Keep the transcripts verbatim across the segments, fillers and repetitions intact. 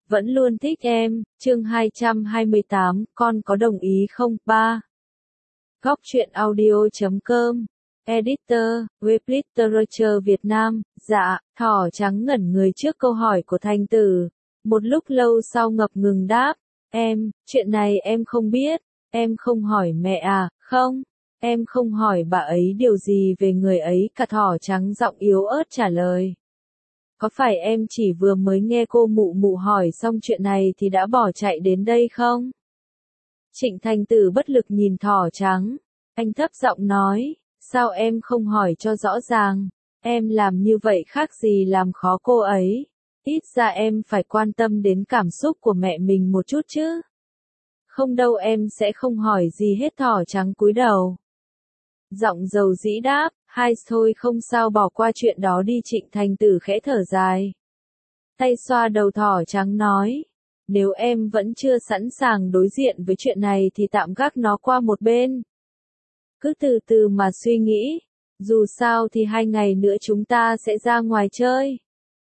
vẫn luôn thích em, chương hai trăm hai mươi tám, con có đồng ý không? ba. Góc truyện audio chấm com, Editor, Web Literature Việt Nam, dạ, thỏ trắng ngẩn người trước câu hỏi của Thanh Tử. Một lúc lâu sau ngập ngừng đáp, em, chuyện này em không biết, em không hỏi mẹ à, không, em không hỏi bà ấy điều gì về người ấy cả. Thỏ trắng giọng yếu ớt trả lời. Có phải em chỉ vừa mới nghe cô mụ mụ hỏi xong chuyện này thì đã bỏ chạy đến đây không? Trịnh Thành Tử bất lực nhìn thỏ trắng. Anh thấp giọng nói, sao em không hỏi cho rõ ràng? Em làm như vậy khác gì làm khó cô ấy? Ít ra em phải quan tâm đến cảm xúc của mẹ mình một chút chứ. Không đâu, em sẽ không hỏi gì hết. Thỏ trắng cúi đầu. Giọng dầu dĩ đáp, hai thôi không sao, bỏ qua chuyện đó đi. Trịnh Thành Tử khẽ thở dài. Tay xoa đầu thỏ trắng nói, nếu em vẫn chưa sẵn sàng đối diện với chuyện này thì tạm gác nó qua một bên. Cứ từ từ mà suy nghĩ, dù sao thì hai ngày nữa chúng ta sẽ ra ngoài chơi.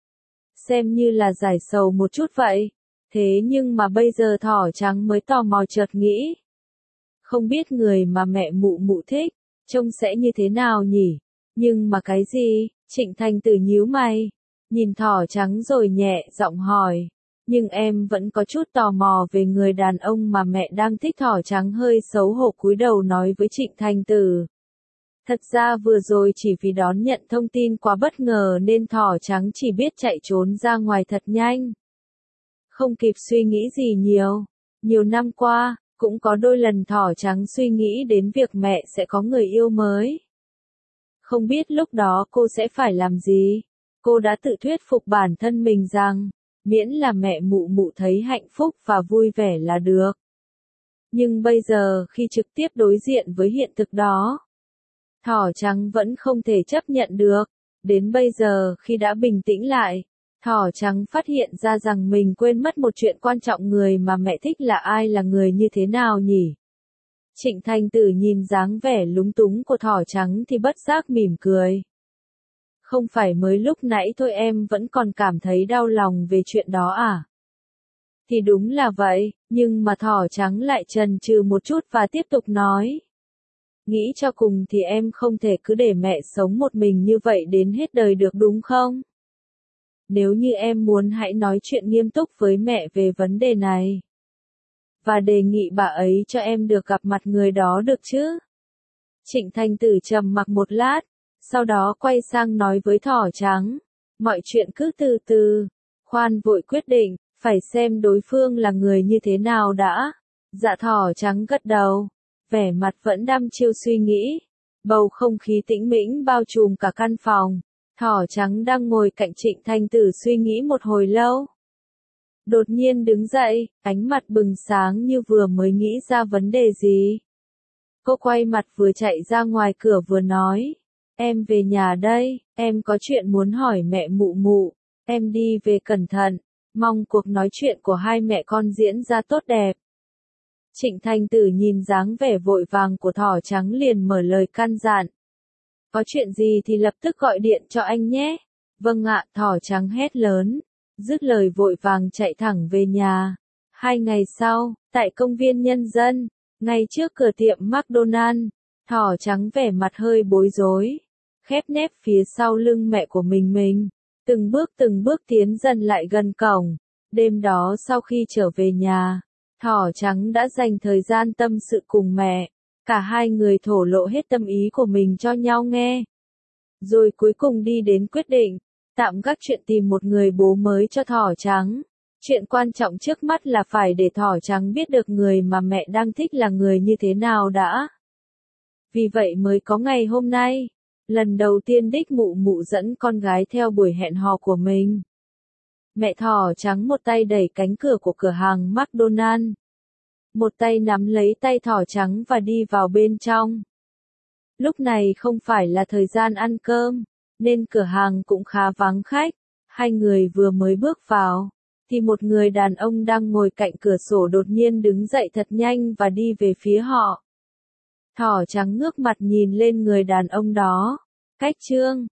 Xem như là giải sầu một chút vậy. Thế nhưng mà bây giờ thỏ trắng mới tò mò chợt nghĩ. Không biết người mà mẹ mụ mụ thích, trông sẽ như thế nào nhỉ? Nhưng mà cái gì? Trịnh Thành Tử nhíu mày, nhìn thỏ trắng rồi nhẹ giọng hỏi. Nhưng em vẫn có chút tò mò về người đàn ông mà mẹ đang thích. Thỏ trắng hơi xấu hổ cúi đầu nói với Trịnh Thành Tử. Thật ra vừa rồi chỉ vì đón nhận thông tin quá bất ngờ nên thỏ trắng chỉ biết chạy trốn ra ngoài thật nhanh. Không kịp suy nghĩ gì nhiều. Nhiều năm qua, cũng có đôi lần thỏ trắng suy nghĩ đến việc mẹ sẽ có người yêu mới. Không biết lúc đó cô sẽ phải làm gì. Cô đã tự thuyết phục bản thân mình rằng, miễn là mẹ mụ mụ thấy hạnh phúc và vui vẻ là được. Nhưng bây giờ khi trực tiếp đối diện với hiện thực đó, thỏ trắng vẫn không thể chấp nhận được. Đến bây giờ khi đã bình tĩnh lại, thỏ trắng phát hiện ra rằng mình quên mất một chuyện quan trọng. Người mà mẹ thích là ai, là người như thế nào nhỉ? Trịnh Thành Tử nhìn dáng vẻ lúng túng của thỏ trắng thì bất giác mỉm cười. Không phải mới lúc nãy thôi em vẫn còn cảm thấy đau lòng về chuyện đó à? Thì đúng là vậy, nhưng mà thỏ trắng lại chần chừ một chút và tiếp tục nói. Nghĩ cho cùng thì em không thể cứ để mẹ sống một mình như vậy đến hết đời được đúng không? Nếu như em muốn hãy nói chuyện nghiêm túc với mẹ về vấn đề này. Và đề nghị bà ấy cho em được gặp mặt người đó được chứ? Trịnh Thành Tử trầm mặc một lát, sau đó quay sang nói với thỏ trắng. Mọi chuyện cứ từ từ, khoan vội quyết định, phải xem đối phương là người như thế nào đã. Dạ. Thỏ trắng gật đầu, vẻ mặt vẫn đăm chiêu suy nghĩ. Bầu không khí tĩnh mĩnh bao trùm cả căn phòng. Thỏ trắng đang ngồi cạnh Trịnh Thành Tử suy nghĩ một hồi lâu. Đột nhiên đứng dậy, ánh mặt bừng sáng như vừa mới nghĩ ra vấn đề gì. Cô quay mặt vừa chạy ra ngoài cửa vừa nói. Em về nhà đây, em có chuyện muốn hỏi mẹ mụ mụ. Em đi về cẩn thận, mong cuộc nói chuyện của hai mẹ con diễn ra tốt đẹp. Trịnh Thành Tử nhìn dáng vẻ vội vàng của thỏ trắng liền mở lời căn dặn. Có chuyện gì thì lập tức gọi điện cho anh nhé. Vâng ạ. Thỏ trắng hét lớn, dứt lời vội vàng chạy thẳng về nhà. Hai ngày sau, tại công viên nhân dân, ngay trước cửa tiệm McDonald, thỏ trắng vẻ mặt hơi bối rối, khép nép phía sau lưng mẹ của mình mình, từng bước từng bước tiến dần lại gần cổng. Đêm đó sau khi trở về nhà, thỏ trắng đã dành thời gian tâm sự cùng mẹ. Cả hai người thổ lộ hết tâm ý của mình cho nhau nghe. Rồi cuối cùng đi đến quyết định, tạm gác chuyện tìm một người bố mới cho thỏ trắng. Chuyện quan trọng trước mắt là phải để thỏ trắng biết được người mà mẹ đang thích là người như thế nào đã. Vì vậy mới có ngày hôm nay, lần đầu tiên đích mụ mụ dẫn con gái theo buổi hẹn hò của mình. Mẹ thỏ trắng một tay đẩy cánh cửa của cửa hàng McDonald. Một tay nắm lấy tay thỏ trắng và đi vào bên trong. Lúc này không phải là thời gian ăn cơm, nên cửa hàng cũng khá vắng khách. Hai người vừa mới bước vào, thì một người đàn ông đang ngồi cạnh cửa sổ đột nhiên đứng dậy thật nhanh và đi về phía họ. Thỏ trắng ngước mặt nhìn lên người đàn ông đó. Cách chương